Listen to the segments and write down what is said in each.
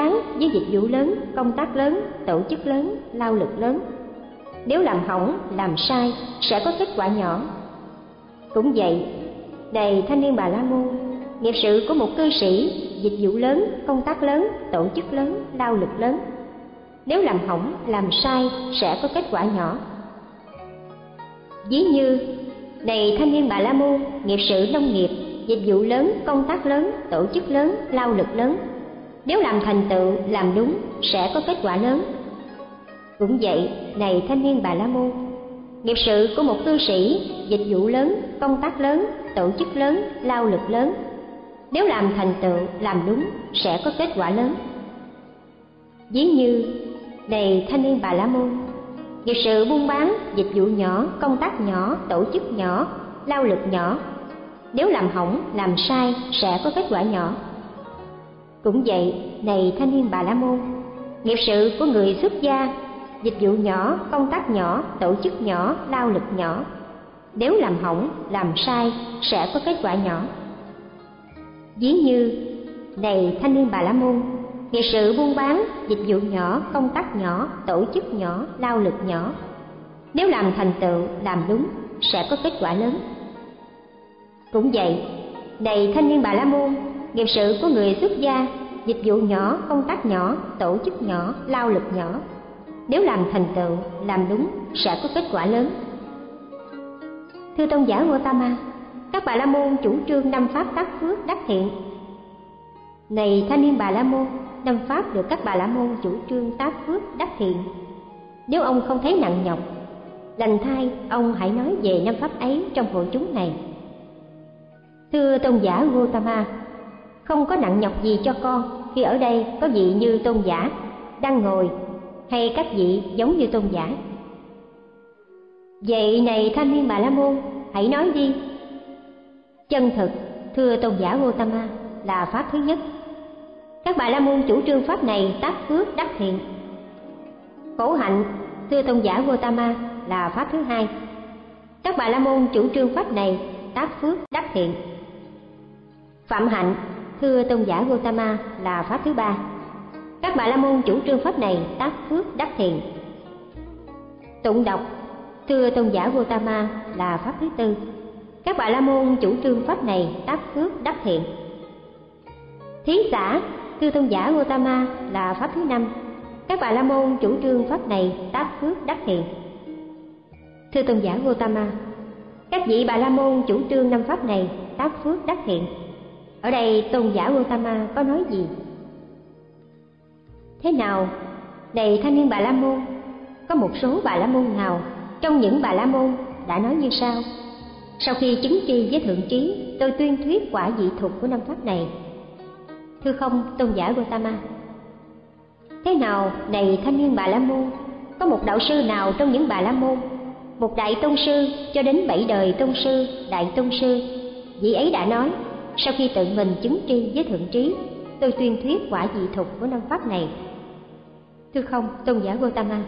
bán với dịch vụ lớn, công tác lớn, tổ chức lớn, lao lực lớn. Nếu làm hỏng, làm sai sẽ có kết quả nhỏ. Cũng vậy, này thanh niên Bà La Môn, nghiệp sự của một cư sĩ, dịch vụ lớn, công tác lớn, tổ chức lớn, lao lực lớn. Nếu làm hỏng, làm sai sẽ có kết quả nhỏ. Ví như, này thanh niên Bà La Môn, nghiệp sự nông nghiệp, dịch vụ lớn, công tác lớn, tổ chức lớn, lao lực lớn. Nếu làm thành tựu, làm đúng sẽ có kết quả lớn. Cũng vậy, này thanh niên Bà La Môn, nghiệp sự của một cư sĩ, dịch vụ lớn, công tác lớn, tổ chức lớn, lao lực lớn. Nếu làm thành tựu, làm đúng sẽ có kết quả lớn. Ví như, này thanh niên Bà La Môn, nghiệp sự buôn bán, dịch vụ nhỏ, công tác nhỏ, tổ chức nhỏ, lao lực nhỏ. Nếu làm hỏng, làm sai sẽ có kết quả nhỏ. Cũng vậy, này thanh niên Bà La Môn, nghiệp sự của người xuất gia, dịch vụ nhỏ, công tác nhỏ, tổ chức nhỏ, lao lực nhỏ. Nếu làm hỏng, làm sai sẽ có kết quả nhỏ. Ví như, này thanh niên Bà La Môn, nghiệp sự buôn bán, dịch vụ nhỏ, công tác nhỏ, tổ chức nhỏ, lao lực nhỏ. Nếu làm thành tựu, làm đúng sẽ có kết quả lớn. Cũng vậy, này thanh niên Bà La Môn, nghiệp sự của người xuất gia, dịch vụ nhỏ, công tác nhỏ, tổ chức nhỏ, lao lực nhỏ. Nếu làm thành tựu, làm đúng sẽ có kết quả lớn. Thưa tôn giả Gautama, các Bà La Môn chủ trương 5 pháp tác phước đắc thiện. Này thanh niên Bà La Môn, 5 pháp được các Bà La Môn chủ trương tác phước đắc thiện. Nếu ông không thấy nặng nhọc, lành thay, ông hãy nói về 5 pháp ấy trong hội chúng này. Thưa tôn giả Gautama, không có nặng nhọc gì cho con khi ở đây có vị như tôn giả đang ngồi, hay các vị giống như tôn giả. Vậy này thanh niên Bà La Môn, hãy nói đi. Chân thực, thưa tôn giả Gautama, là pháp thứ nhất. Các Bà La Môn chủ trương pháp này tác phước đắc thiện. Khổ hạnh, thưa tôn giả Gautama, là pháp thứ hai. Các Bà La Môn chủ trương pháp này tác phước đắc thiện. Phạm hạnh, thưa tôn giả Gautama, là pháp thứ ba. Các Bà La Môn chủ trương pháp này tác phước đắc thiện. Tụng đọc, thưa tôn giả Gautama, là pháp thứ tư. Các Bà La Môn chủ trương pháp này tác phước đắc thiện. Thí xả, thưa tôn giả Gautama, là pháp thứ năm. Các Bà La Môn chủ trương pháp này tác phước đắc thiện. Thưa tôn giả Gautama, các vị Bà La Môn chủ trương 5 pháp này tác phước đắc thiện. Ở đây tôn giả Gautama có nói gì? Thế nào, này thanh niên Bà La Môn, có một số Bà La Môn nào trong những Bà La Môn đã nói như sau: sau khi chứng tri với thượng trí, tôi tuyên thuyết quả vị thục của 5 pháp này. Thưa không, tôn giả Gautama. Thế nào, này thanh niên Bà La Môn, có một đạo sư nào trong những Bà La Môn, một đại tôn sư cho đến 7 đời tôn sư, đại tôn sư, vị ấy đã nói: sau khi tự mình chứng tri với thượng trí, tôi tuyên thuyết quả vị thục của 5 pháp này. Thưa không, tôn giả Gautama.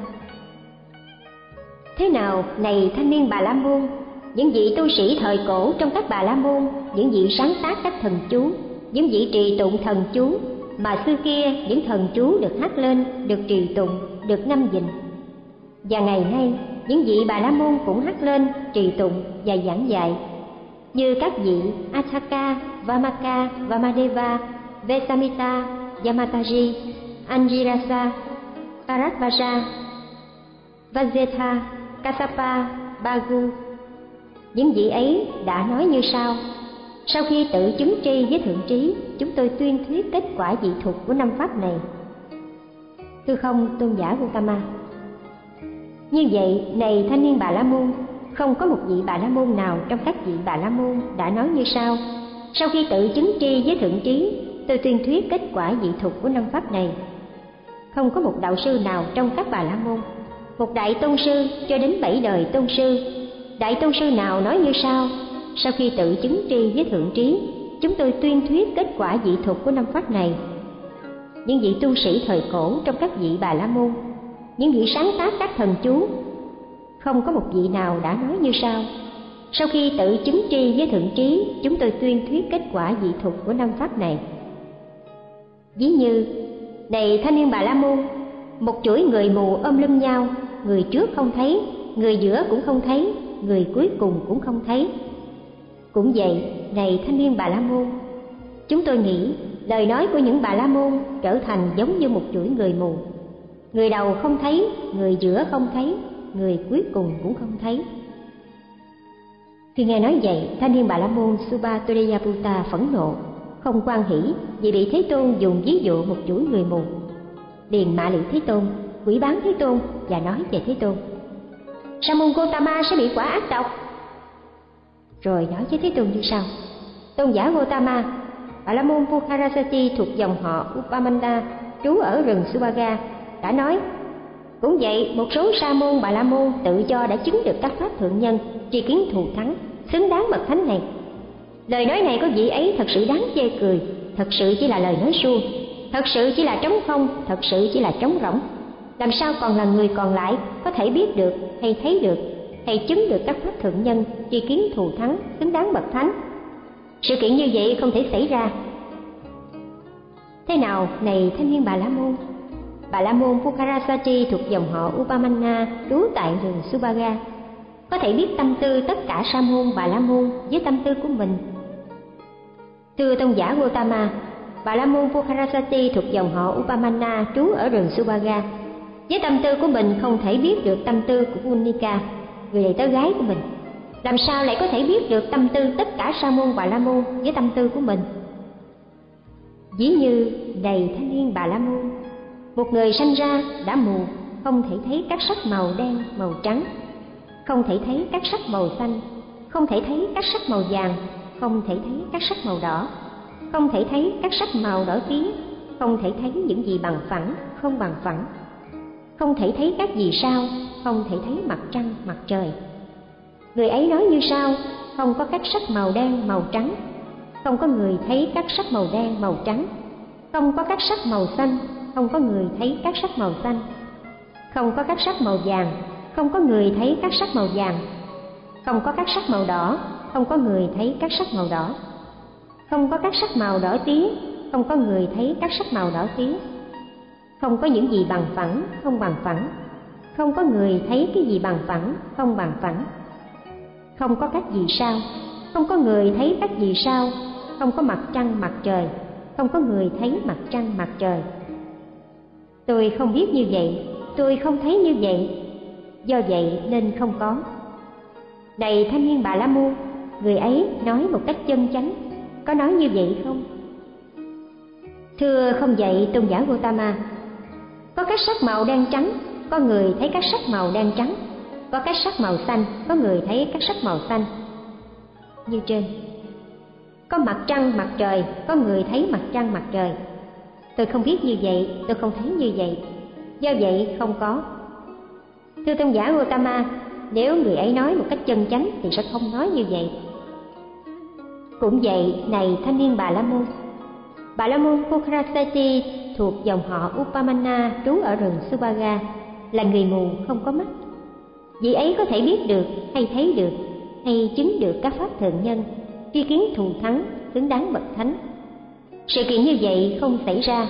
Thế nào, này thanh niên Bà La Môn, những vị tu sĩ thời cổ trong các Bà La Môn, những vị sáng tác các thần chú, những vị trì tụng thần chú mà xưa kia những thần chú được hát lên, được trì tụng, được ngâm vịnh. Và ngày nay, những vị Bà La Môn cũng hát lên, trì tụng và giảng dạy, như các vị Atthaka, Vamaka, Vamadeva, Vesamita, Yamataji, Anjirasa, Bharadvaja, Vajjetha, Kassapa, Bagu. Những vị ấy đã nói như sau: sau khi tự chứng tri với thượng trí, chúng tôi tuyên thuyết kết quả vị thục của 5 pháp này. Thưa không, tôn giả Gautama. Như vậy, này thanh niên Bà La Môn, không có một vị Bà La Môn nào trong các vị Bà La Môn đã nói như sau: sau khi tự chứng tri với thượng trí, tôi tuyên thuyết kết quả vị thục của 5 pháp này. Không có một đạo sư nào trong các Bà La Môn, một đại tôn sư cho đến 7 đời tôn sư, đại tôn sư nào nói như sau: sau khi tự chứng tri với thượng trí, chúng tôi tuyên thuyết kết quả vị thục của 5 pháp này. Những vị tu sĩ thời cổ trong các vị Bà La Môn, những vị sáng tác các thần chú, không có một vị nào đã nói như sau: sau khi tự chứng tri với thượng trí, chúng tôi tuyên thuyết kết quả vị thục của 5 pháp này. Ví như, Này thanh niên Bà La Môn, một chuỗi người mù ôm lưng nhau, người trước không thấy, người giữa cũng không thấy, người cuối cùng cũng không thấy. Cũng vậy, này thanh niên Bà La Môn, chúng tôi nghĩ lời nói của những Bà La Môn trở thành giống như một chuỗi người mù. Người đầu không thấy, người giữa không thấy, người cuối cùng cũng không thấy. Khi nghe nói vậy, thanh niên Bà La Môn Subhadhyayaputta phẫn nộ, không hoan hỉ vì bị Thế Tôn dùng ví dụ một chuỗi người mù. Liền mạ lị Thế Tôn, quỷ báng Thế Tôn và nói về Thế Tôn: Sa môn Gotama sẽ bị quả ác độc. Rồi nói với Thế Tôn như sau: Tôn giả Gotama, Bà La Môn Pukharasati thuộc dòng họ Upamanda trú ở rừng Subhaga đã nói: Cũng vậy, một số sa môn Bà La Môn tự cho đã chứng được các pháp thượng nhân, tri kiến thù thắng, xứng đáng bậc thánh này. Lời nói này của vị ấy thật sự đáng chê cười, thật sự chỉ là lời nói suông, thật sự chỉ là trống không, thật sự chỉ là trống rỗng. Làm sao còn là người còn lại có thể biết được hay thấy được hay chứng được các pháp thượng nhân, tri kiến thù thắng, xứng đáng bậc thánh? Sự kiện như vậy không thể xảy ra. Thế nào, này thanh niên Bà La Môn? Bà La Môn Pukharasati thuộc dòng họ Upamanna trú tại rừng Subhaga có thể biết tâm tư tất cả sa môn Bà La Môn với tâm tư của mình. Thưa tôn giả Gotama, Bà La Môn Pukharasati thuộc dòng họ Upamanna trú ở rừng Subhaga với tâm tư của mình không thể biết được tâm tư của Unika, người đệ tử gái của mình. Làm sao lại có thể biết được tâm tư tất cả sa môn Bà La Môn với tâm tư của mình? Ví như này thanh niên Bà La Môn, một người sanh ra đã mù, không thể thấy các sắc màu đen, màu trắng, không thể thấy các sắc màu xanh, không thể thấy các sắc màu vàng, không thể thấy các sắc màu đỏ, không thể thấy các sắc màu đỏ tía, không thể thấy những gì bằng phẳng, không bằng phẳng, không thể thấy các vì sao, không thể thấy mặt trăng, mặt trời. Người ấy nói như sau: không có các sắc màu đen, màu trắng, không có người thấy các sắc màu đen, màu trắng, không có các sắc màu xanh, không có người thấy các sắc màu xanh, không có các sắc màu vàng, không có người thấy các sắc màu vàng, không có các sắc màu đỏ, không có người thấy các sắc màu đỏ, không có các sắc màu đỏ tía, không có người thấy các sắc màu đỏ tía, không có những gì bằng phẳng, không bằng phẳng, không có người thấy cái gì bằng phẳng, không bằng phẳng, không có các vì sao, không có người thấy các vì sao, không có mặt trăng, mặt trời, không có người thấy mặt trăng, mặt trời. Tôi không biết như vậy, tôi không thấy như vậy, do vậy nên không có. Này thanh niên Bà La Môn, người ấy nói một cách chân chánh, có nói như vậy không? Thưa không vậy tôn giả Gotama, có các sắc màu đen trắng, có người thấy các sắc màu đen trắng, có các sắc màu xanh, có người thấy các sắc màu xanh. Như trên, có mặt trăng, mặt trời, có người thấy mặt trăng, mặt trời. Tôi không biết như vậy, tôi không thấy như vậy, do vậy không có. Thưa tôn giả Gotama, nếu người ấy nói một cách chân chánh thì sẽ không nói như vậy. Cũng vậy, này thanh niên Bà La Môn, Bà La Môn Pukharasati thuộc dòng họ Upamanna trú ở rừng Subhaga là người mù không có mắt. Vị ấy có thể biết được hay thấy được hay chứng được các pháp thượng nhân, tri kiến thù thắng, xứng đáng bậc thánh. Sự kiện như vậy không xảy ra.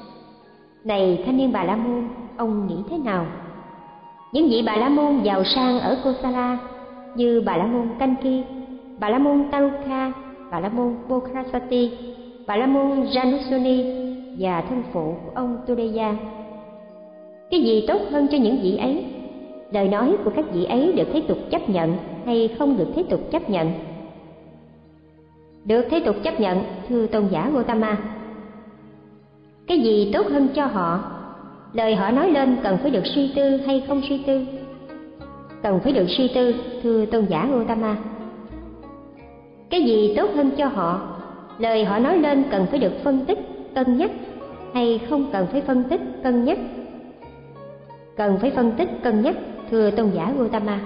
Này thanh niên Bà La Môn, ông nghĩ thế nào? Những vị Bà La Môn giàu sang ở Kosala như Bà La Môn Kanki, Bà La Môn Taruka, Bà La Môn Pukharasati, Bà La Môn Janusoni và thân phụ của ông Tudeya, cái gì tốt hơn cho những vị ấy? Lời nói của các vị ấy được thế tục chấp nhận hay không được thế tục chấp nhận? Được thế tục chấp nhận, thưa tôn giả Gotama. Cái gì tốt hơn cho họ? Lời họ nói lên cần phải được suy tư hay không suy tư? Cần phải được suy tư, thưa tôn giả Gotama. Cái gì tốt hơn cho họ? Lời họ nói lên cần phải được phân tích, cân nhắc hay không cần phải phân tích, cân nhắc? Cần phải phân tích, cân nhắc, thưa tôn giả Gotama.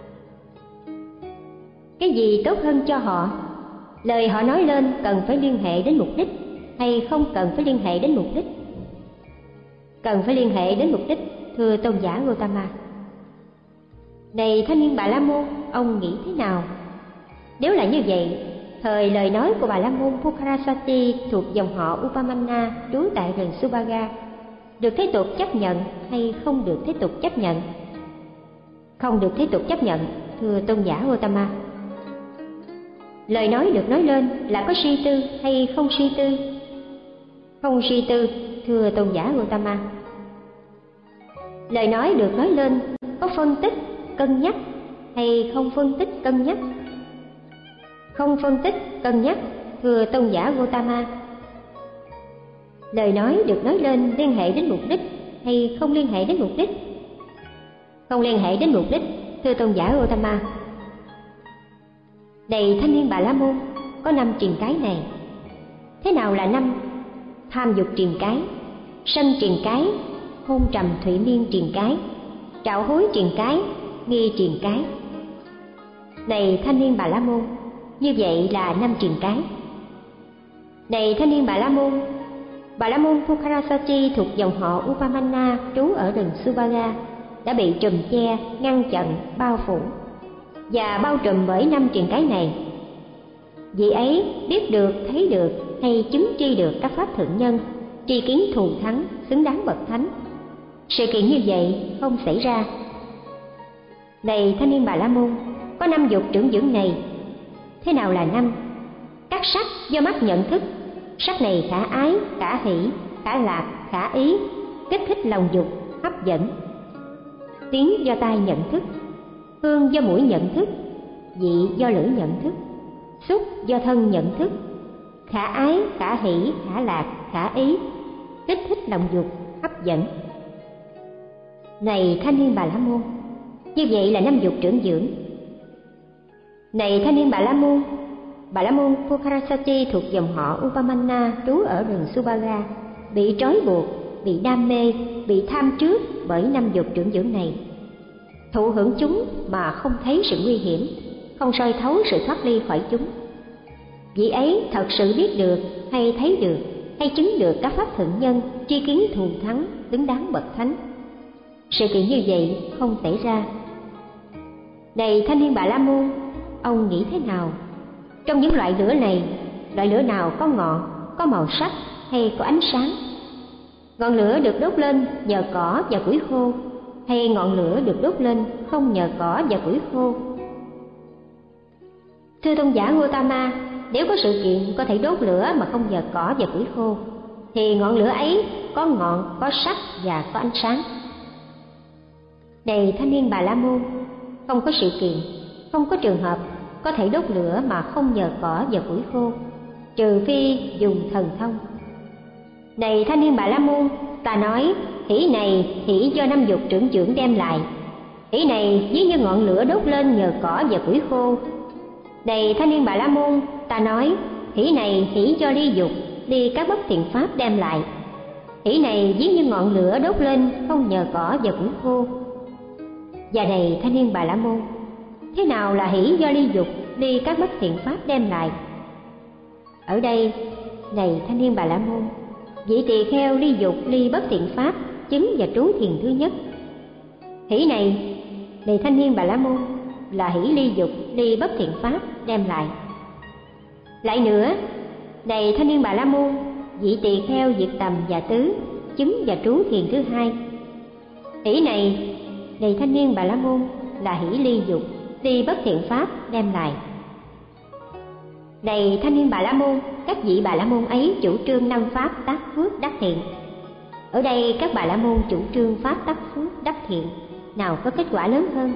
Cái gì tốt hơn cho họ? Lời họ nói lên cần phải liên hệ đến mục đích hay không cần phải liên hệ đến mục đích? Cần phải liên hệ đến mục đích, thưa tôn giả Gotama. Này thanh niên Bà La Môn, ông nghĩ thế nào? Nếu là như vậy, thời lời nói của Bà La Môn Pukharasati thuộc dòng họ Upamanna trú tại rừng Subhaga được thế tục chấp nhận hay không được thế tục chấp nhận? Không được thế tục chấp nhận, thưa tôn giả Gautama. Lời nói được nói lên là có suy tư hay không suy tư? Không suy tư, thưa tôn giả Gautama. Lời nói được nói lên có phân tích, cân nhắc hay không phân tích, cân nhắc? Không phân tích, cân nhắc, thưa tôn giả Gautama. Lời nói được nói lên liên hệ đến mục đích hay không liên hệ đến mục đích? Không liên hệ đến mục đích, thưa tôn giả Gautama. Này thanh niên Bà La Môn, có 5 triền cái này. Thế nào là 5? Tham dục triền cái, sân triền cái, hôn trầm thụy miên triền cái, trạo hối triền cái, nghi triền cái. Này thanh niên Bà La Môn, như vậy là 5 triền cái. Này thanh niên Bà La Môn Pukharasati thuộc dòng họ Upamanna trú ở rừng Subhaga đã bị trùm che, ngăn chặn, bao phủ và bao trùm bởi 5 triền cái này. Vị ấy biết được, thấy được hay chứng tri được các pháp thượng nhân, tri kiến thù thắng, xứng đáng bậc thánh. Sự kiện như vậy không xảy ra. Này thanh niên Bà La Môn, có 5 dục trưởng dưỡng này. Thế nào là 5? Các sắc do mắt nhận thức, sắc này khả ái, khả hỷ, khả lạc, khả ý, kích thích lòng dục, hấp dẫn. Tiếng do tai nhận thức, hương do mũi nhận thức, vị do lưỡi nhận thức, xúc do thân nhận thức, khả ái, khả hỷ, khả lạc, khả ý, kích thích lòng dục, hấp dẫn. Này thanh niên Bà La Môn, như vậy là 5 dục trưởng dưỡng. Này thanh niên Bà La Môn Pukharasati thuộc dòng họ Upamanna trú ở rừng Subhaga bị trói buộc, bị đam mê, bị tham trước bởi 5 dục trưởng dưỡng này, thụ hưởng chúng mà không thấy sự nguy hiểm, không soi thấu sự thoát ly khỏi chúng. Vị ấy thật sự biết được hay thấy được hay chứng được các pháp thượng nhân, tri kiến thù thắng, xứng đáng bậc thánh. Sự kiện như vậy không xảy ra. Này thanh niên Bà La Môn, ông nghĩ thế nào? Trong những loại lửa này, loại lửa nào có ngọn, có màu sắc hay có ánh sáng? Ngọn lửa được đốt lên nhờ cỏ và củi khô, hay ngọn lửa được đốt lên không nhờ cỏ và củi khô? Thưa tôn giả Gautama, nếu có sự kiện có thể đốt lửa mà không nhờ cỏ và củi khô, thì ngọn lửa ấy có ngọn, có sắc và có ánh sáng. Này thanh niên Bà La Môn, không có sự kiện, không có trường hợp có thể đốt lửa mà không nhờ cỏ và củi khô, trừ phi dùng thần thông. Này thanh niên Bà La Môn, ta nói hỷ này hỷ do 5 dục trưởng dưỡng đem lại. Hỷ này ví như ngọn lửa đốt lên nhờ cỏ và củi khô. Này thanh niên Bà La Môn, ta nói hỷ này hỷ do ly dục, ly các bất thiện pháp đem lại. Hỷ này ví như ngọn lửa đốt lên không nhờ cỏ và củi khô. Và này thanh niên Bà La Môn, thế nào là hỷ do ly dục, ly các bất thiện pháp đem lại? Ở đây, này thanh niên Bà La Môn, vị tỳ kheo ly dục, ly bất thiện pháp, chứng và trú thiền thứ nhất. Hỷ này, này thanh niên Bà La Môn, là hỷ ly dục, ly bất thiện pháp đem lại. Lại nữa, này thanh niên Bà La Môn, vị tỳ kheo diệt tầm và tứ, chứng và trú thiền thứ hai. Hỷ này, này thanh niên Bà La Môn, là hỷ ly dục, ly bất thiện pháp đem lại. Này thanh niên Bà La Môn, các vị Bà La Môn ấy chủ trương 5 pháp tác phước đắc thiện. Ở đây các Bà La Môn chủ trương pháp tác phước đắc thiện, nào có kết quả lớn hơn?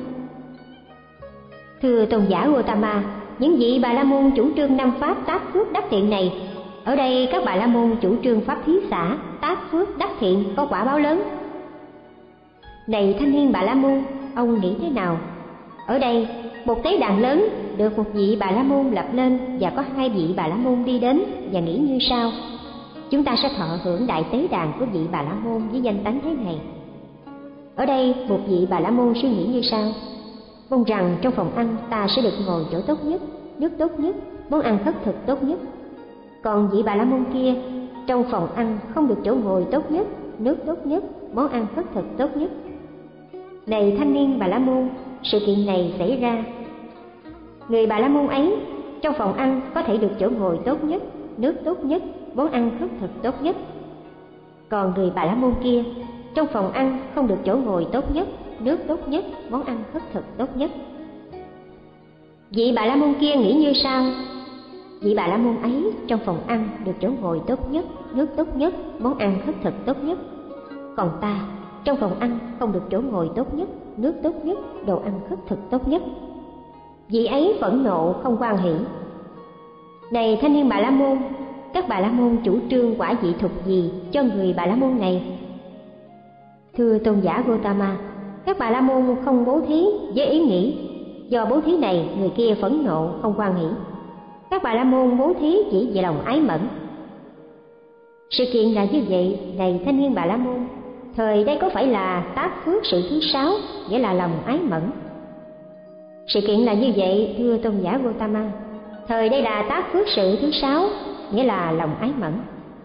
Thưa tôn giả Gautama, những vị Bà La Môn chủ trương 5 pháp tác phước đắc thiện này, ở đây các Bà La Môn chủ trương pháp thí xả tác phước đắc thiện có quả báo lớn. Này thanh niên Bà La Môn, ông nghĩ thế nào? Ở đây, một tế đàn lớn được một vị Bà La Môn lập lên và có 2 vị Bà La Môn đi đến và nghĩ như sau: chúng ta sẽ thọ hưởng đại tế đàn của vị Bà La Môn với danh tánh thế này. Ở đây, một vị Bà La Môn suy nghĩ như sau: mong rằng trong phòng ăn ta sẽ được ngồi chỗ tốt nhất, nước tốt nhất, món ăn khất thực tốt nhất. Còn vị Bà La Môn kia, trong phòng ăn không được chỗ ngồi tốt nhất, nước tốt nhất, món ăn khất thực tốt nhất. Này thanh niên Bà La Môn, sự kiện này xảy ra. Người Bà La Môn ấy trong phòng ăn có thể được chỗ ngồi tốt nhất, nước tốt nhất, món ăn khất thực tốt nhất. Còn người Bà La Môn kia, trong phòng ăn không được chỗ ngồi tốt nhất, nước tốt nhất, món ăn khất thực tốt nhất. Vị Bà La Môn kia nghĩ như sau: vị Bà La Môn ấy trong phòng ăn được chỗ ngồi tốt nhất, nước tốt nhất, món ăn khất thực tốt nhất. Còn ta, trong phòng ăn không được chỗ ngồi tốt nhất, nước tốt nhất, đồ ăn khất thực tốt nhất. Vị ấy phẫn nộ không hoan hỷ. Này thanh niên Bà La Môn, các Bà La Môn chủ trương quả vị thục gì cho người Bà La Môn này? Thưa tôn giả Gotama, các Bà La Môn không bố thí với ý nghĩ do bố thí này người kia phẫn nộ không hoan hỷ. Các Bà La Môn bố thí chỉ vì lòng ái mẫn. Sự kiện là như vậy, này thanh niên Bà La Môn, thời đây có phải là tác phước sự thứ 6, nghĩa là lòng ái mẫn? Sự kiện là như vậy, thưa tôn giả Gotama, thời đây là tác phước sự thứ 6, nghĩa là lòng ái mẫn.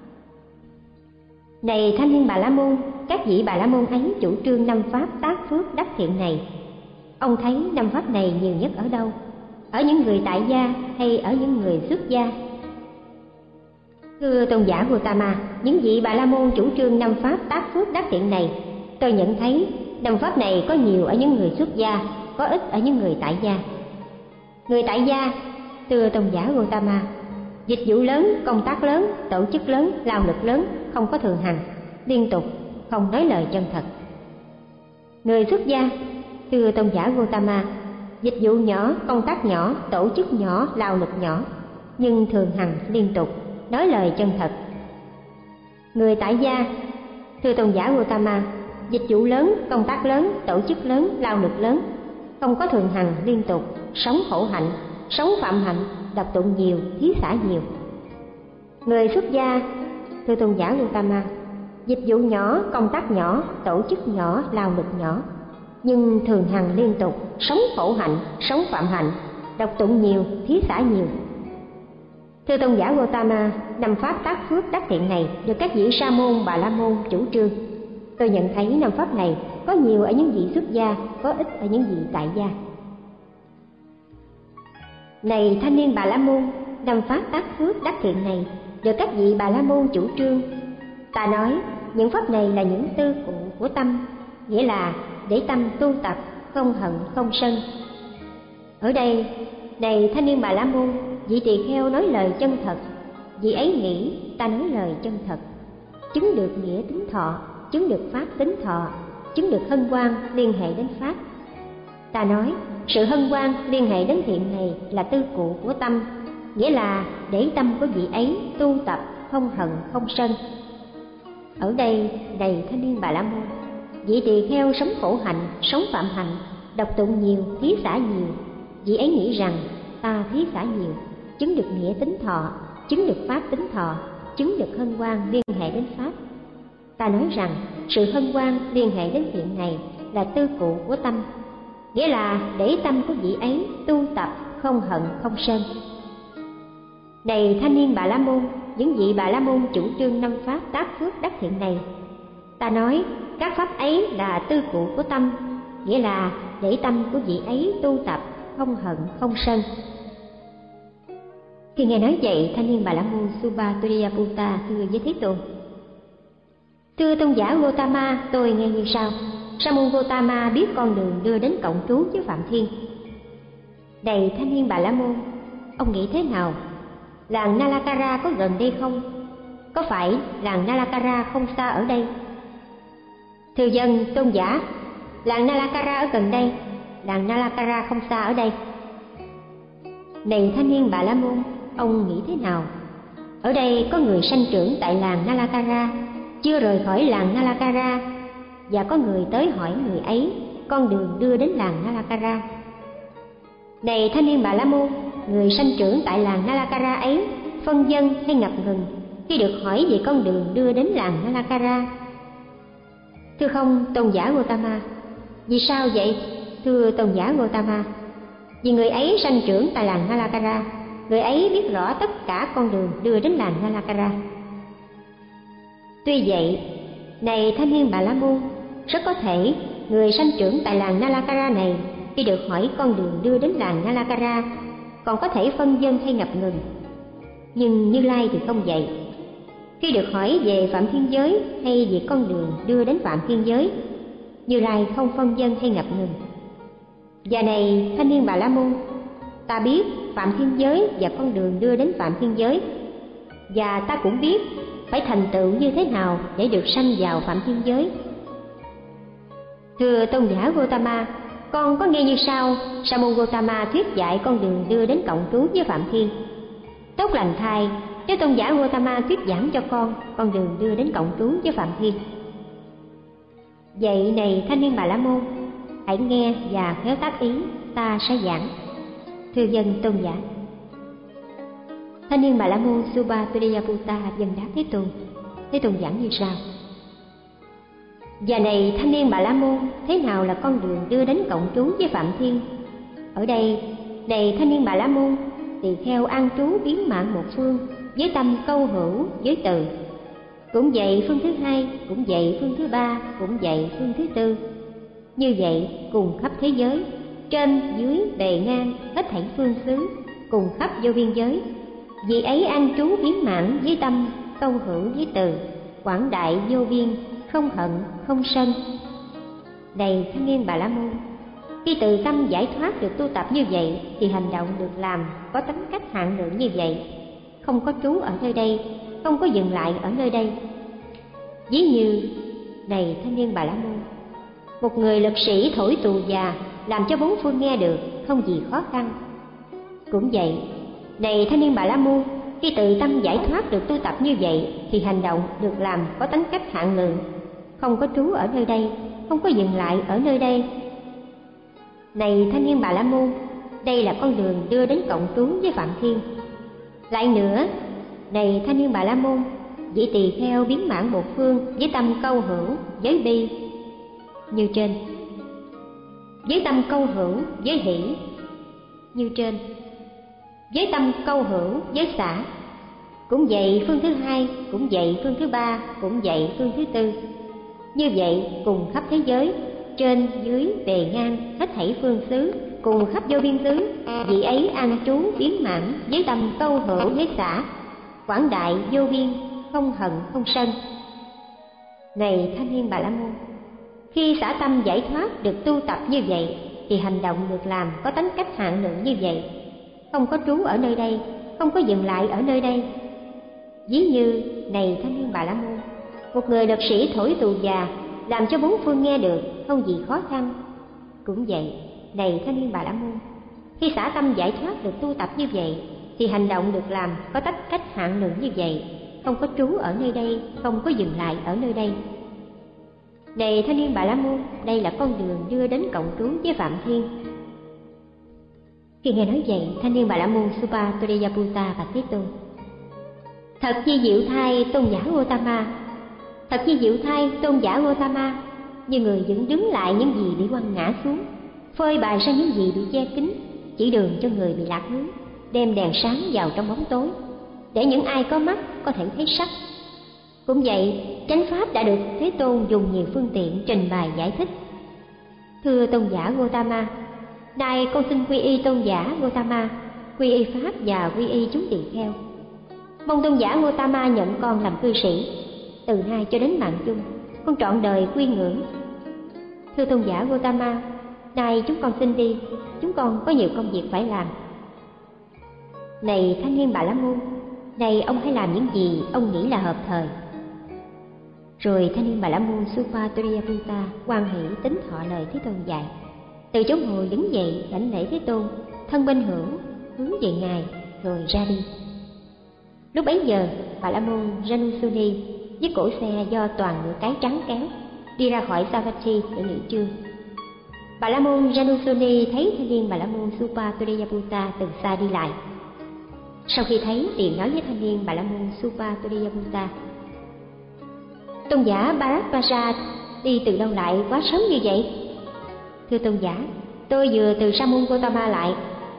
Này thanh niên Bà La Môn, các vị Bà La Môn ấy chủ trương 5 pháp tác phước đắc thiện này. Ông thấy 5 pháp này nhiều nhất ở đâu? Ở những người tại gia hay ở những người xuất gia? Thưa tôn giả Gotama, những vị Bà La Môn chủ trương 5 pháp tác phước đắc thiện này, tôi nhận thấy 5 pháp này có nhiều ở những người xuất gia, có ít ở những người tại gia. Người tại gia, thưa tôn giả Gotama, dịch vụ lớn, công tác lớn, tổ chức lớn, lao lực lớn, không có thường hằng, liên tục, không nói lời chân thật. Người xuất gia, thưa tôn giả Gotama, dịch vụ nhỏ, công tác nhỏ, tổ chức nhỏ, lao lực nhỏ, nhưng thường hằng, liên tục, nói lời chân thật. Người tại gia, thưa tôn giả Gotama, dịch vụ lớn, công tác lớn, tổ chức lớn, lao lực lớn, không có thường hằng, liên tục, sống khổ hạnh, sống phạm hạnh, đọc tụng nhiều, thí xả nhiều. Người xuất gia, thưa tôn giả Gotama, dịch vụ nhỏ, công tác nhỏ, tổ chức nhỏ, lao lực nhỏ, nhưng thường hằng liên tục, sống khổ hạnh, sống phạm hạnh, đọc tụng nhiều, thí xả nhiều. Thưa tôn giả Gotama, 5 pháp tác phước đắc thiện này được các vị sa môn Bà La Môn chủ trương. Tôi nhận thấy 5 pháp này có nhiều ở những vị xuất gia, có ít ở những vị tại gia. Này thanh niên Bà La Môn, 5 pháp tác phước đắc thiện này được các vị Bà La Môn chủ trương. Ta nói những pháp này là những tư cụ của tâm, nghĩa là để tâm tu tập, không hận, không sân. Ở đây, này thanh niên Bà La Môn, vị tỳ kheo nói lời chân thật, vị ấy nghĩ ta nói lời chân thật, chứng được nghĩa tính thọ, chứng được pháp tính thọ, chứng được hân hoan liên hệ đến pháp. Ta nói sự hân hoan liên hệ đến thiện này là tư cụ của tâm, nghĩa là để tâm của vị ấy tu tập không hận không sân. Ở đây, này thanh niên Bà La Môn, vị tỳ kheo sống khổ hạnh, sống phạm hạnh, đọc tụng nhiều, thí xả nhiều, vị ấy nghĩ rằng ta thí xả nhiều, chứng được nghĩa tính thọ, chứng được pháp tính thọ, chứng được hân hoan liên hệ đến pháp. Ta nói rằng sự hân hoan liên hệ đến thiện này là tư cụ của tâm, nghĩa là để tâm của vị ấy tu tập không hận không sân. Này thanh niên Bà La Môn, những vị Bà La Môn chủ trương 5 pháp tác phước đắc thiện này, ta nói các pháp ấy là tư cụ của tâm, nghĩa là để tâm của vị ấy tu tập không hận không sân. Khi nghe nói vậy, thanh niên Bà La Môn Subhaturiyaputa thưa với Thế Tôn: Thưa tôn giả Gotama, tôi nghe như sau. Sa môn Gotama biết con đường đưa đến cộng trú với Phạm Thiên. Này thanh niên Bà La Môn, ông nghĩ thế nào? Làng Nalakara có gần đây không? Có phải làng Nalakara không xa ở đây? Thưa dân tôn giả, làng Nalakara ở gần đây, làng Nalakara không xa ở đây. Này thanh niên Bà La Môn, ông nghĩ thế nào? Ở đây có người sanh trưởng tại làng Nalakara, chưa rời khỏi làng Nalakara, và có người tới hỏi người ấy con đường đưa đến làng Nalakara. Này thanh niên Bà La Môn, người sanh trưởng tại làng Nalakara ấy phân vân hay ngập ngừng khi được hỏi về con đường đưa đến làng Nalakara? Thưa không tôn giả Gotama. Vì sao vậy? Thưa tôn giả Gotama, vì người ấy sanh trưởng tại làng Nalakara, người ấy biết rõ tất cả con đường đưa đến làng Nalakara. Tuy vậy, này thanh niên Bà La Môn, rất có thể người sanh trưởng tại làng Nalakara này khi được hỏi con đường đưa đến làng Nalakara còn có thể phân vân hay ngập ngừng. Nhưng Như Lai thì không vậy. Khi được hỏi về Phạm Thiên Giới hay về con đường đưa đến Phạm Thiên Giới, Như Lai không phân vân hay ngập ngừng. Và này thanh niên Bà La Môn, ta biết Phạm Thiên Giới và con đường đưa đến Phạm Thiên Giới, và ta cũng biết phải thành tựu như thế nào để được sanh vào Phạm Thiên Giới. Thưa tôn giả Gotama, con có nghe như sau. Sa môn Gotama thuyết dạy con đường đưa đến cộng trú với Phạm Thiên. Tốt lành thay, nếu tôn giả Gotama thuyết giảng cho con đường đưa đến cộng trú với Phạm Thiên. Vậy này thanh niên Bà La Môn, hãy nghe và khéo tác ý, ta sẽ giảng. Thưa dân tôn giả. Thanh niên Bà La Môn Subhadriyaputta dần đáp Thế Tôn. Thế Tôn giảng như sau. Và này thanh niên Bà La Môn, thế nào là con đường đưa đến cộng trú với Phạm Thiên? Ở đây, này thanh niên Bà La Môn, tỳ kheo an trú biến mạng một phương, với tâm câu hữu với từ. Cũng vậy phương thứ hai, cũng vậy phương thứ ba, cũng vậy phương thứ tư. Như vậy cùng khắp thế giới, trên dưới bề ngang hết thảy phương xứ, cùng khắp vô biên giới. Vì ấy an trú biến mạng với tâm câu hữu với từ, quảng đại vô biên, không hận không sân. Này thanh niên Bà La Môn, khi từ tâm giải thoát được tu tập như vậy, thì hành động được làm có tánh cách hạn lượng như vậy, không có trú ở nơi đây, không có dừng lại ở nơi đây. Ví như, này thanh niên Bà La Môn, một người lực sĩ thổi tù già, làm cho bốn phương nghe được, không gì khó khăn. Cũng vậy, này thanh niên Bà La Môn, khi tự tâm giải thoát được tu tập như vậy, thì hành động được làm có tánh cách hạn lượng, không có trú ở nơi đây, không có dừng lại ở nơi đây. Này thanh niên Bà La Môn, đây là con đường đưa đến cộng trú với Phạm Thiên. Lại nữa, này thanh niên Bà La Môn, vị tỳ kheo biến mãn một phương với tâm câu hữu với bi như trên, với tâm câu hữu với hỷ như trên, với tâm câu hữu với xả. Cũng vậy phương thứ hai, cũng vậy phương thứ ba, cũng vậy phương thứ tư. Như vậy cùng khắp thế giới, trên dưới bề ngang hết thảy phương xứ, cùng khắp vô biên xứ. Vị ấy an trú biến mãn với tâm câu hữu với xả, quảng đại vô biên, không hận không sân. Này thanh niên Bà La Môn, khi xả tâm giải thoát được tu tập như vậy, thì hành động được làm có tánh cách hạn lượng như vậy, không có trú ở nơi đây, không có dừng lại ở nơi đây. Ví như, này thanh niên Bà La Môn, một người lực sĩ thổi tù già, làm cho bốn phương nghe được, không gì khó khăn. Cũng vậy, này thanh niên Bà La Môn, khi xả tâm giải thoát được tu tập như vậy, thì hành động được làm có tách cách hạn lượng như vậy, không có trú ở nơi đây, không có dừng lại ở nơi đây. Này thanh niên Bà La Môn, đây là con đường đưa đến cộng trú với Phạm Thiên. Khi nghe nói vậy, thanh niên Bà La Môn Subhadriyaputta và Thế Tôn. Thật chi diệu thay tôn giả Gotama, thật chi diệu thay tôn giả Gotama, như người vẫn đứng lại những gì bị quăng ngã xuống, phơi bày ra những gì bị che kín, chỉ đường cho người bị lạc hướng, đem đèn sáng vào trong bóng tối, để những ai có mắt có thể thấy sắc. Cũng vậy, chánh pháp đã được Thế Tôn dùng nhiều phương tiện trình bày giải thích. Thưa tôn giả Gotama, nay con xin quy y tôn giả Gotama, quy y pháp và quy y chúng tỳ kheo. Mong tôn giả Gotama nhận con làm cư sĩ, từ nay cho đến mạng chung, con trọn đời quy ngưỡng. Thưa tôn giả Gotama, nay chúng con xin đi, chúng con có nhiều công việc phải làm. Này thanh niên Bà La Môn, này ông hãy làm những gì ông nghĩ là hợp thời. Rồi thanh niên Bà La Môn Subhadriyaputta hoan hỷ tín thọ lời Thế Tôn dạy, từ chỗ ngồi đứng dậy đảnh lễ Thế Tôn, thân bên hữu hướng về ngài rồi ra đi. Lúc bấy giờ, Bà La Môn Janusuni với cổ xe do toàn ngựa cái trắng kéo đi ra khỏi Savatthi để nghỉ trưa. Bà La Môn Janusuni thấy thanh niên Bà La Môn Subhadriyaputta từ xa đi lại. Sau khi thấy, liền nói với thanh niên Bà La Môn Subhadriyaputta: tôn giả Bharadvaja đi từ đâu lại quá sớm như vậy? Thưa tôn giả, tôi vừa từ Sa môn Gotama lại.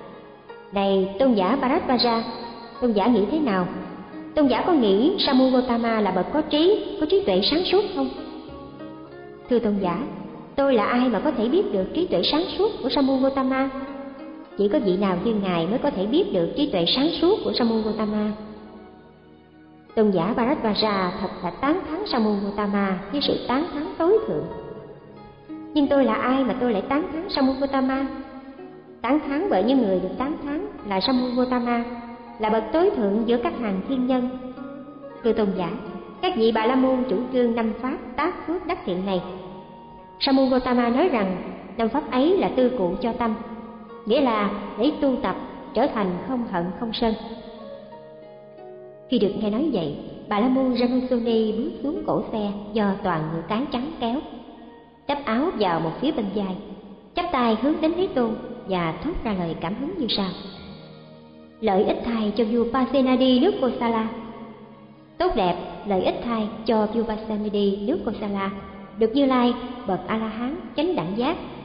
Này tôn giả Bharadvaja, tôn giả nghĩ thế nào? Tôn giả có nghĩ Sa môn Gotama là bậc có trí tuệ sáng suốt không? Thưa tôn giả, tôi là ai mà có thể biết được trí tuệ sáng suốt của Sa môn Gotama? Chỉ có vị nào như ngài mới có thể biết được trí tuệ sáng suốt của Sa môn Gotama. Tôn giả Bharadvaja thật là tán thán Sa môn Gotama với sự tán thán tối thượng. Nhưng tôi là ai mà tôi lại tán thán Sa môn Gotama? Tán thán bởi những người được tán thán là Sa môn Gotama, là bậc tối thượng giữa các hàng thiên nhân. Thưa tôn giả, các vị Bà La Môn chủ trương năm pháp tác phước đắc thiện này. Sa môn Gotama nói rằng năm pháp ấy là tư cụ cho tâm, nghĩa là để tu tập trở thành không hận không sân. Khi được nghe nói vậy, Bà La Môn Ramasuni bước xuống cổ xe do toàn ngựa cái trắng kéo, đắp áo vào một phía bên vai, chắp tay hướng đến Thế Tôn và thốt ra lời cảm hứng như sau: lợi ích thay cho vua Pasenadi nước Kosala. Tốt đẹp lợi ích thay cho vua Pasenadi nước Kosala, được Như Lai bậc A La Hán chánh đẳng giác